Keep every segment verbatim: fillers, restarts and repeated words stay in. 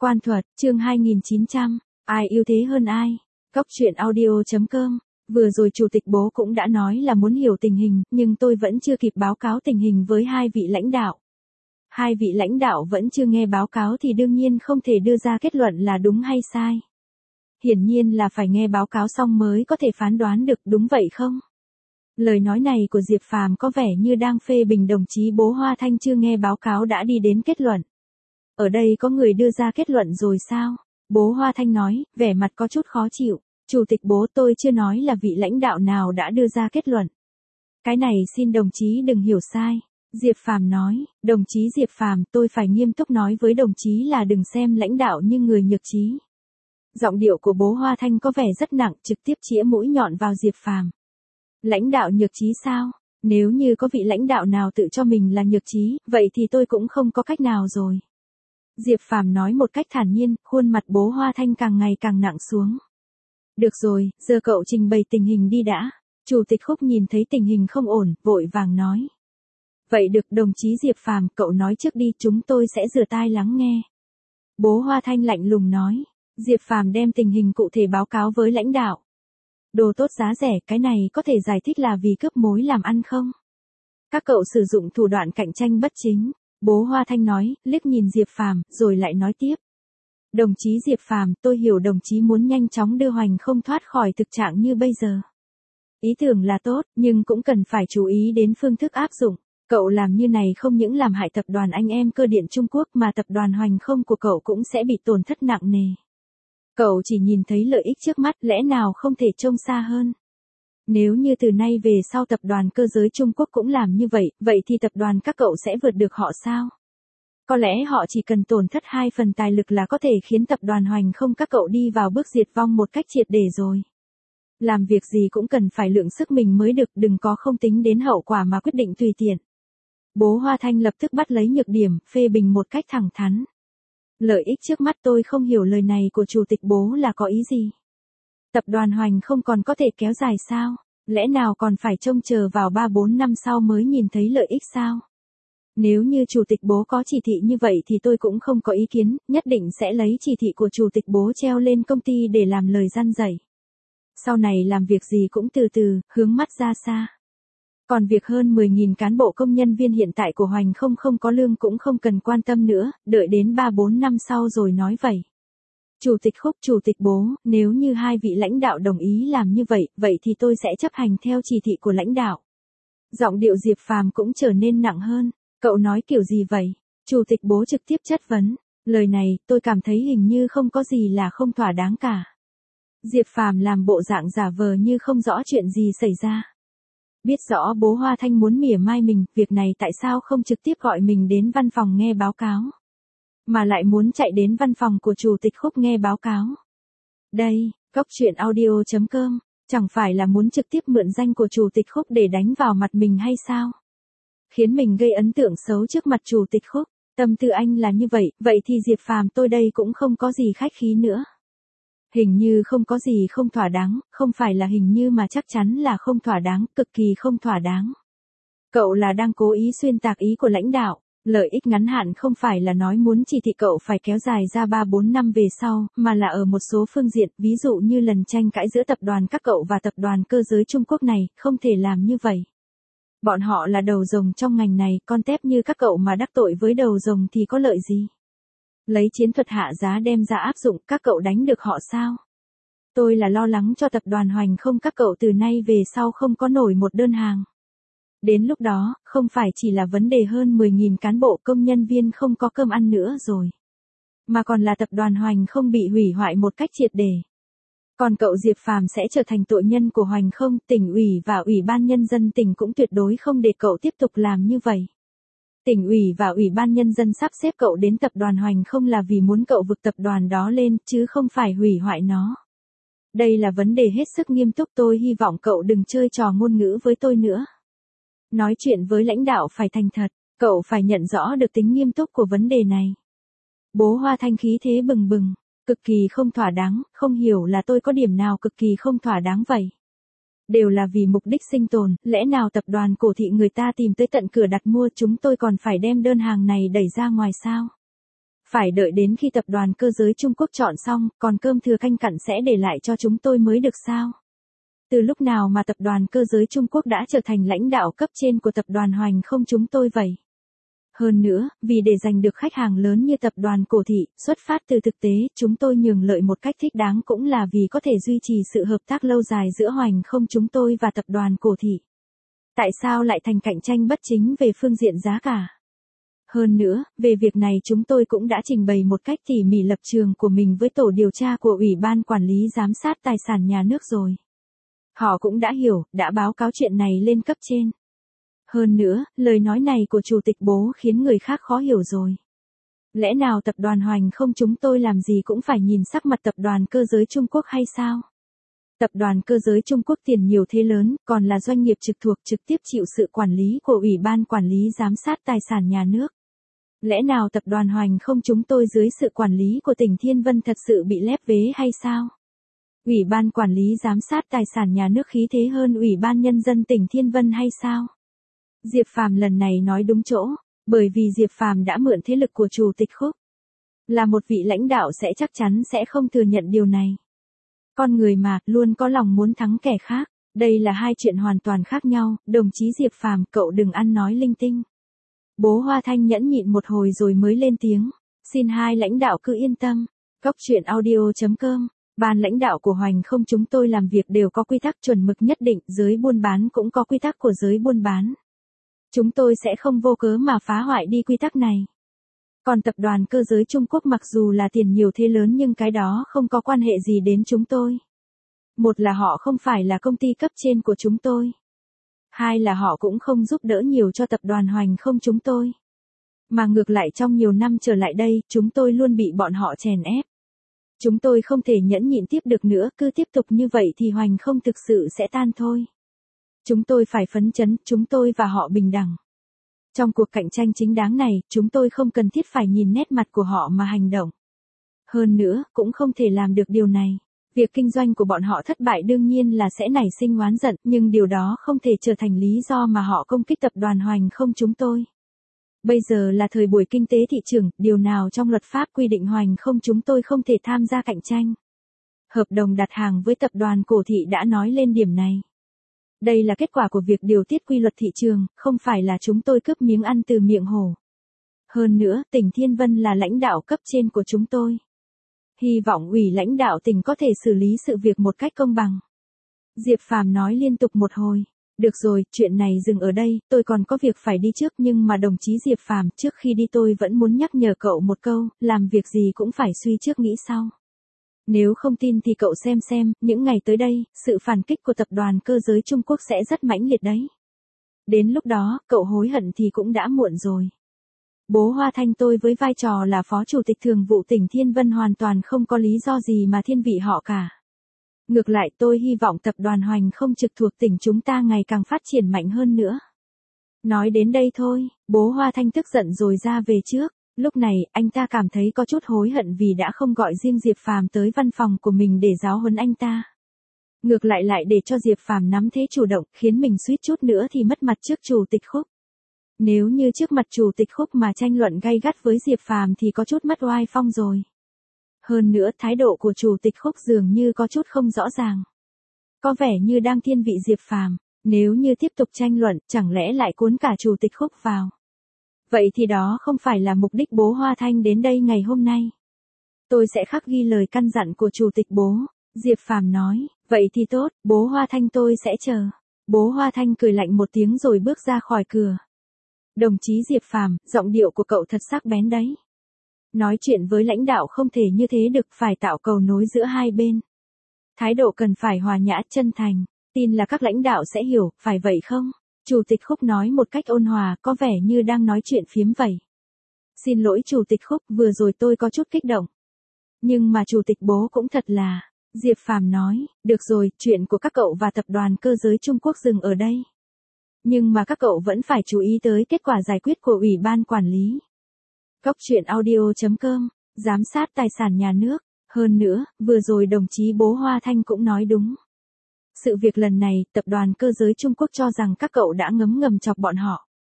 Quan thuật, chương hai nghìn chín trăm, ai ưu thế hơn ai? Cóc truyện audio chấm com. Vừa rồi chủ tịch Bố cũng đã nói là muốn hiểu tình hình, nhưng tôi vẫn chưa kịp báo cáo tình hình với hai vị lãnh đạo. Hai vị lãnh đạo vẫn chưa nghe báo cáo thì đương nhiên không thể đưa ra kết luận là đúng hay sai. Hiển nhiên là phải nghe báo cáo xong mới có thể phán đoán được, đúng vậy không? Lời nói này của Diệp Phàm có vẻ như đang phê bình đồng chí Bố Hoa Thanh chưa nghe báo cáo đã đi đến kết luận. Ở đây có người đưa ra kết luận rồi sao? Bố Hoa Thanh nói, vẻ mặt có chút khó chịu. Chủ tịch Bố, tôi chưa nói là vị lãnh đạo nào đã đưa ra kết luận. Cái này xin đồng chí đừng hiểu sai. Diệp Phàm nói, đồng chí Diệp Phàm, tôi phải nghiêm túc nói với đồng chí là đừng xem lãnh đạo như người nhược trí. Giọng điệu của Bố Hoa Thanh có vẻ rất nặng, trực tiếp chĩa mũi nhọn vào Diệp Phàm. Lãnh đạo nhược trí sao? Nếu như có vị lãnh đạo nào tự cho mình là nhược trí, vậy thì tôi cũng không có cách nào rồi. Diệp Phàm nói một cách thản nhiên, khuôn mặt Bố Hoa Thanh càng ngày càng nặng xuống. Được rồi, giờ cậu trình bày tình hình đi đã. Chủ tịch Khúc nhìn thấy tình hình không ổn, vội vàng nói. Vậy được, đồng chí Diệp Phàm, cậu nói trước đi, chúng tôi sẽ rửa tai lắng nghe. Bố Hoa Thanh lạnh lùng nói. Diệp Phàm đem tình hình cụ thể báo cáo với lãnh đạo. Đồ tốt giá rẻ, cái này có thể giải thích là vì cướp mối làm ăn không? Các cậu sử dụng thủ đoạn cạnh tranh bất chính. Bố Hoa Thanh nói, liếc nhìn Diệp Phàm, rồi lại nói tiếp. Đồng chí Diệp Phàm, tôi hiểu đồng chí muốn nhanh chóng đưa Hoành Không thoát khỏi thực trạng như bây giờ. Ý tưởng là tốt, nhưng cũng cần phải chú ý đến phương thức áp dụng. Cậu làm như này không những làm hại tập đoàn anh em Cơ điện Trung Quốc mà tập đoàn Hoành Không của cậu cũng sẽ bị tổn thất nặng nề. Cậu chỉ nhìn thấy lợi ích trước mắt, lẽ nào không thể trông xa hơn? Nếu như từ nay về sau tập đoàn Cơ giới Trung Quốc cũng làm như vậy, vậy thì tập đoàn các cậu sẽ vượt được họ sao? Có lẽ họ chỉ cần tổn thất hai phần tài lực là có thể khiến tập đoàn Hoành Không các cậu đi vào bước diệt vong một cách triệt để rồi. Làm việc gì cũng cần phải lượng sức mình mới được, đừng có không tính đến hậu quả mà quyết định tùy tiện. Bố Hoa Thanh lập tức bắt lấy nhược điểm, phê bình một cách thẳng thắn. Lợi ích trước mắt, tôi không hiểu lời này của Chủ tịch Bố là có ý gì. Tập đoàn Hoành Không còn có thể kéo dài sao? Lẽ nào còn phải trông chờ vào ba bốn năm sau mới nhìn thấy lợi ích sao? Nếu như Chủ tịch Bố có chỉ thị như vậy thì tôi cũng không có ý kiến, nhất định sẽ lấy chỉ thị của Chủ tịch Bố treo lên công ty để làm lời răn dạy. Sau này làm việc gì cũng từ từ, hướng mắt ra xa. Còn việc hơn mười nghìn cán bộ công nhân viên hiện tại của Hoành Không không có lương cũng không cần quan tâm nữa, đợi đến ba bốn năm sau rồi nói vậy. Chủ tịch Khúc, Chủ tịch Bố, nếu như hai vị lãnh đạo đồng ý làm như vậy, vậy thì tôi sẽ chấp hành theo chỉ thị của lãnh đạo. Giọng điệu Diệp Phàm cũng trở nên nặng hơn. Cậu nói kiểu gì vậy? Chủ tịch Bố trực tiếp chất vấn. Lời này, tôi cảm thấy hình như không có gì là không thỏa đáng cả. Diệp Phàm làm bộ dạng giả vờ như không rõ chuyện gì xảy ra. Biết rõ Bố Hoa Thanh muốn mỉa mai mình, việc này tại sao không trực tiếp gọi mình đến văn phòng nghe báo cáo, mà lại muốn chạy đến văn phòng của Chủ tịch Khúc nghe báo cáo. Đây, cóc truyện audio chấm com, chẳng phải là muốn trực tiếp mượn danh của Chủ tịch Khúc để đánh vào mặt mình hay sao? Khiến mình gây ấn tượng xấu trước mặt Chủ tịch Khúc. Tâm tư anh là như vậy, vậy thì Diệp Phàm tôi đây cũng không có gì khách khí nữa. Hình như không có gì không thỏa đáng, không phải là hình như mà chắc chắn là không thỏa đáng, cực kỳ không thỏa đáng. Cậu là đang cố ý xuyên tạc ý của lãnh đạo. Lợi ích ngắn hạn không phải là nói muốn chỉ thị cậu phải kéo dài ra ba bốn năm về sau, mà là ở một số phương diện, ví dụ như lần tranh cãi giữa tập đoàn các cậu và tập đoàn Cơ giới Trung Quốc này, không thể làm như vậy. Bọn họ là đầu rồng trong ngành này, con tép như các cậu mà đắc tội với đầu rồng thì có lợi gì? Lấy chiến thuật hạ giá đem ra áp dụng, các cậu đánh được họ sao? Tôi là lo lắng cho tập đoàn Hoành Không các cậu từ nay về sau không có nổi một đơn hàng. Đến lúc đó, không phải chỉ là vấn đề hơn mười nghìn cán bộ công nhân viên không có cơm ăn nữa rồi, mà còn là tập đoàn Hoành Không bị hủy hoại một cách triệt để. Còn cậu Diệp Phàm sẽ trở thành tội nhân của Hoành Không, tỉnh ủy và ủy ban nhân dân tỉnh cũng tuyệt đối không để cậu tiếp tục làm như vậy. Tỉnh ủy và ủy ban nhân dân sắp xếp cậu đến tập đoàn Hoành Không là vì muốn cậu vực tập đoàn đó lên, chứ không phải hủy hoại nó. Đây là vấn đề hết sức nghiêm túc, tôi hy vọng cậu đừng chơi trò ngôn ngữ với tôi nữa. Nói chuyện với lãnh đạo phải thành thật, cậu phải nhận rõ được tính nghiêm túc của vấn đề này. Bố Hoa Thanh khí thế bừng bừng, cực kỳ không thỏa đáng, không hiểu là tôi có điểm nào cực kỳ không thỏa đáng vậy. Đều là vì mục đích sinh tồn, lẽ nào tập đoàn cổ thị người ta tìm tới tận cửa đặt mua, chúng tôi còn phải đem đơn hàng này đẩy ra ngoài sao? Phải đợi đến khi tập đoàn cơ giới Trung Quốc chọn xong, còn cơm thừa canh cặn sẽ để lại cho chúng tôi mới được sao? Từ lúc nào mà tập đoàn cơ giới Trung Quốc đã trở thành lãnh đạo cấp trên của tập đoàn Hoành Không chúng tôi vậy? Hơn nữa, vì để giành được khách hàng lớn như tập đoàn Cổ Thị, xuất phát từ thực tế, chúng tôi nhường lợi một cách thích đáng cũng là vì có thể duy trì sự hợp tác lâu dài giữa Hoành Không chúng tôi và tập đoàn Cổ Thị. Tại sao lại thành cạnh tranh bất chính về phương diện giá cả? Hơn nữa, về việc này chúng tôi cũng đã trình bày một cách tỉ mỉ lập trường của mình với tổ điều tra của Ủy ban Quản lý Giám sát Tài sản Nhà nước rồi. Họ cũng đã hiểu, đã báo cáo chuyện này lên cấp trên. Hơn nữa, lời nói này của Chủ tịch Bố khiến người khác khó hiểu rồi. Lẽ nào tập đoàn Hoành Không chúng tôi làm gì cũng phải nhìn sắc mặt tập đoàn cơ giới Trung Quốc hay sao? Tập đoàn cơ giới Trung Quốc tiền nhiều thế lớn, còn là doanh nghiệp trực thuộc trực tiếp chịu sự quản lý của Ủy ban Quản lý Giám sát Tài sản Nhà nước. Lẽ nào tập đoàn Hoành Không chúng tôi dưới sự quản lý của tỉnh Thiên Vân thật sự bị lép vế hay sao? Ủy ban Quản lý Giám sát Tài sản Nhà nước khí thế hơn Ủy ban Nhân dân tỉnh Thiên Vân hay sao? Diệp Phàm lần này nói đúng chỗ, bởi vì Diệp Phàm đã mượn thế lực của Chủ tịch Khúc. Là một vị lãnh đạo sẽ chắc chắn sẽ không thừa nhận điều này. Con người mà, luôn có lòng muốn thắng kẻ khác, đây là hai chuyện hoàn toàn khác nhau, đồng chí Diệp Phàm, cậu đừng ăn nói linh tinh. Bố Hoa Thanh nhẫn nhịn một hồi rồi mới lên tiếng, xin hai lãnh đạo cứ yên tâm. Cóc truyện audio chấm com, ban lãnh đạo của Hoành Không chúng tôi làm việc đều có quy tắc chuẩn mực nhất định, giới buôn bán cũng có quy tắc của giới buôn bán. Chúng tôi sẽ không vô cớ mà phá hoại đi quy tắc này. Còn tập đoàn cơ giới Trung Quốc mặc dù là tiền nhiều thế lớn nhưng cái đó không có quan hệ gì đến chúng tôi. Một là họ không phải là công ty cấp trên của chúng tôi. Hai là họ cũng không giúp đỡ nhiều cho tập đoàn Hoành Không chúng tôi. Mà ngược lại trong nhiều năm trở lại đây, chúng tôi luôn bị bọn họ chèn ép. Chúng tôi không thể nhẫn nhịn tiếp được nữa, cứ tiếp tục như vậy thì Hoành Không thực sự sẽ tan thôi. Chúng tôi phải phấn chấn, chúng tôi và họ bình đẳng. Trong cuộc cạnh tranh chính đáng này, chúng tôi không cần thiết phải nhìn nét mặt của họ mà hành động. Hơn nữa, cũng không thể làm được điều này. Việc kinh doanh của bọn họ thất bại đương nhiên là sẽ nảy sinh oán giận, nhưng điều đó không thể trở thành lý do mà họ công kích tập đoàn Hoành Không chúng tôi. Bây giờ là thời buổi kinh tế thị trường, điều nào trong luật pháp quy định Hoành Không chúng tôi không thể tham gia cạnh tranh. Hợp đồng đặt hàng với tập đoàn Cổ Thị đã nói lên điểm này. Đây là kết quả của việc điều tiết quy luật thị trường, không phải là chúng tôi cướp miếng ăn từ miệng hổ. Hơn nữa, tỉnh Thiên Vân là lãnh đạo cấp trên của chúng tôi. Hy vọng ủy lãnh đạo tỉnh có thể xử lý sự việc một cách công bằng. Diệp Phàm nói liên tục một hồi. Được rồi, chuyện này dừng ở đây, tôi còn có việc phải đi trước nhưng mà đồng chí Diệp Phàm, trước khi đi tôi vẫn muốn nhắc nhở cậu một câu, làm việc gì cũng phải suy trước nghĩ sau. Nếu không tin thì cậu xem xem, những ngày tới đây, sự phản kích của tập đoàn cơ giới Trung Quốc sẽ rất mãnh liệt đấy. Đến lúc đó, cậu hối hận thì cũng đã muộn rồi. Bố Hoa Thanh tôi với vai trò là Phó Chủ tịch Thường vụ tỉnh Thiên Vân hoàn toàn không có lý do gì mà thiên vị họ cả. Ngược lại tôi hy vọng tập đoàn Hoành Không trực thuộc tỉnh chúng ta ngày càng phát triển mạnh hơn nữa. Nói đến đây thôi, bố Hoa Thanh tức giận rồi ra về trước. Lúc này, anh ta cảm thấy có chút hối hận vì đã không gọi riêng Diệp Phàm tới văn phòng của mình để giáo huấn anh ta. Ngược lại lại để cho Diệp Phàm nắm thế chủ động, khiến mình suýt chút nữa thì mất mặt trước Chủ tịch Khúc. Nếu như trước mặt Chủ tịch Khúc mà tranh luận gay gắt với Diệp Phàm thì có chút mất oai phong rồi. Hơn nữa, thái độ của Chủ tịch Khúc dường như có chút không rõ ràng. Có vẻ như đang thiên vị Diệp Phàm, nếu như tiếp tục tranh luận, chẳng lẽ lại cuốn cả Chủ tịch Khúc vào. Vậy thì đó không phải là mục đích bố Hoa Thanh đến đây ngày hôm nay. Tôi sẽ khắc ghi lời căn dặn của Chủ tịch bố. Diệp Phàm nói, vậy thì tốt, bố Hoa Thanh tôi sẽ chờ. Bố Hoa Thanh cười lạnh một tiếng rồi bước ra khỏi cửa. Đồng chí Diệp Phàm, giọng điệu của cậu thật sắc bén đấy. Nói chuyện với lãnh đạo không thể như thế được, phải tạo cầu nối giữa hai bên. Thái độ cần phải hòa nhã, chân thành, tin là các lãnh đạo sẽ hiểu, phải vậy không? Chủ tịch Khúc nói một cách ôn hòa, có vẻ như đang nói chuyện phiếm vậy. Xin lỗi Chủ tịch Khúc, vừa rồi tôi có chút kích động. Nhưng mà Chủ tịch bố cũng thật là, Diệp Phàm nói, được rồi, chuyện của các cậu và tập đoàn cơ giới Trung Quốc dừng ở đây. Nhưng mà các cậu vẫn phải chú ý tới kết quả giải quyết của Ủy ban Quản lý. Cóc truyện audio chấm com, giám sát tài sản nhà nước. Hơn nữa, vừa rồi đồng chí bố Hoa Thanh cũng nói đúng. Sự việc lần này, tập đoàn cơ giới Trung Quốc cho rằng các cậu đã ngấm ngầm chọc bọn họ.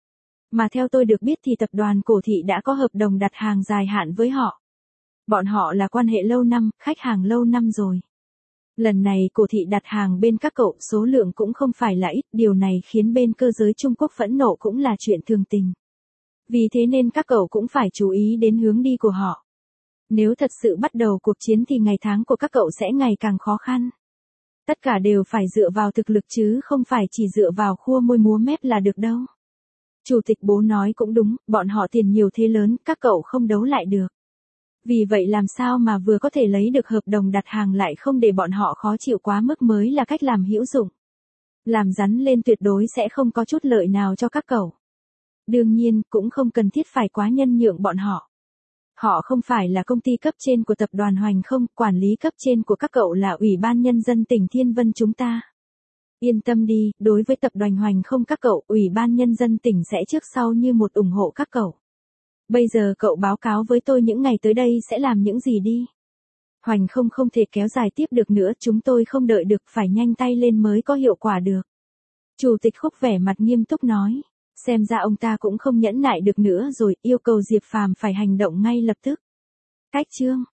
Mà theo tôi được biết thì tập đoàn Cổ Thị đã có hợp đồng đặt hàng dài hạn với họ. Bọn họ là quan hệ lâu năm, khách hàng lâu năm rồi. Lần này Cổ Thị đặt hàng bên các cậu, số lượng cũng không phải là ít, điều này khiến bên cơ giới Trung Quốc phẫn nộ cũng là chuyện thường tình. Vì thế nên các cậu cũng phải chú ý đến hướng đi của họ. Nếu thật sự bắt đầu cuộc chiến thì ngày tháng của các cậu sẽ ngày càng khó khăn. Tất cả đều phải dựa vào thực lực chứ không phải chỉ dựa vào khua môi múa mép là được đâu. Chủ tịch Bố nói cũng đúng, bọn họ tiền nhiều thế lớn, các cậu không đấu lại được. Vì vậy làm sao mà vừa có thể lấy được hợp đồng đặt hàng lại không để bọn họ khó chịu quá mức mới là cách làm hữu dụng. Làm rắn lên tuyệt đối sẽ không có chút lợi nào cho các cậu. Đương nhiên, cũng không cần thiết phải quá nhân nhượng bọn họ. Họ không phải là công ty cấp trên của tập đoàn Hoành không, quản lý cấp trên của các cậu là Ủy ban Nhân dân tỉnh Thiên Vân chúng ta. Yên tâm đi, đối với tập đoàn Hoành không các cậu, Ủy ban Nhân dân tỉnh sẽ trước sau như một ủng hộ các cậu. Bây giờ cậu báo cáo với tôi những ngày tới đây sẽ làm những gì đi. Hoành không không thể kéo dài tiếp được nữa, chúng tôi không đợi được, phải nhanh tay lên mới có hiệu quả được. Chủ tịch Khúc vẻ mặt nghiêm túc nói. Xem ra ông ta cũng không nhẫn nại được nữa rồi, yêu cầu Diệp Phàm phải hành động ngay lập tức. Cách chương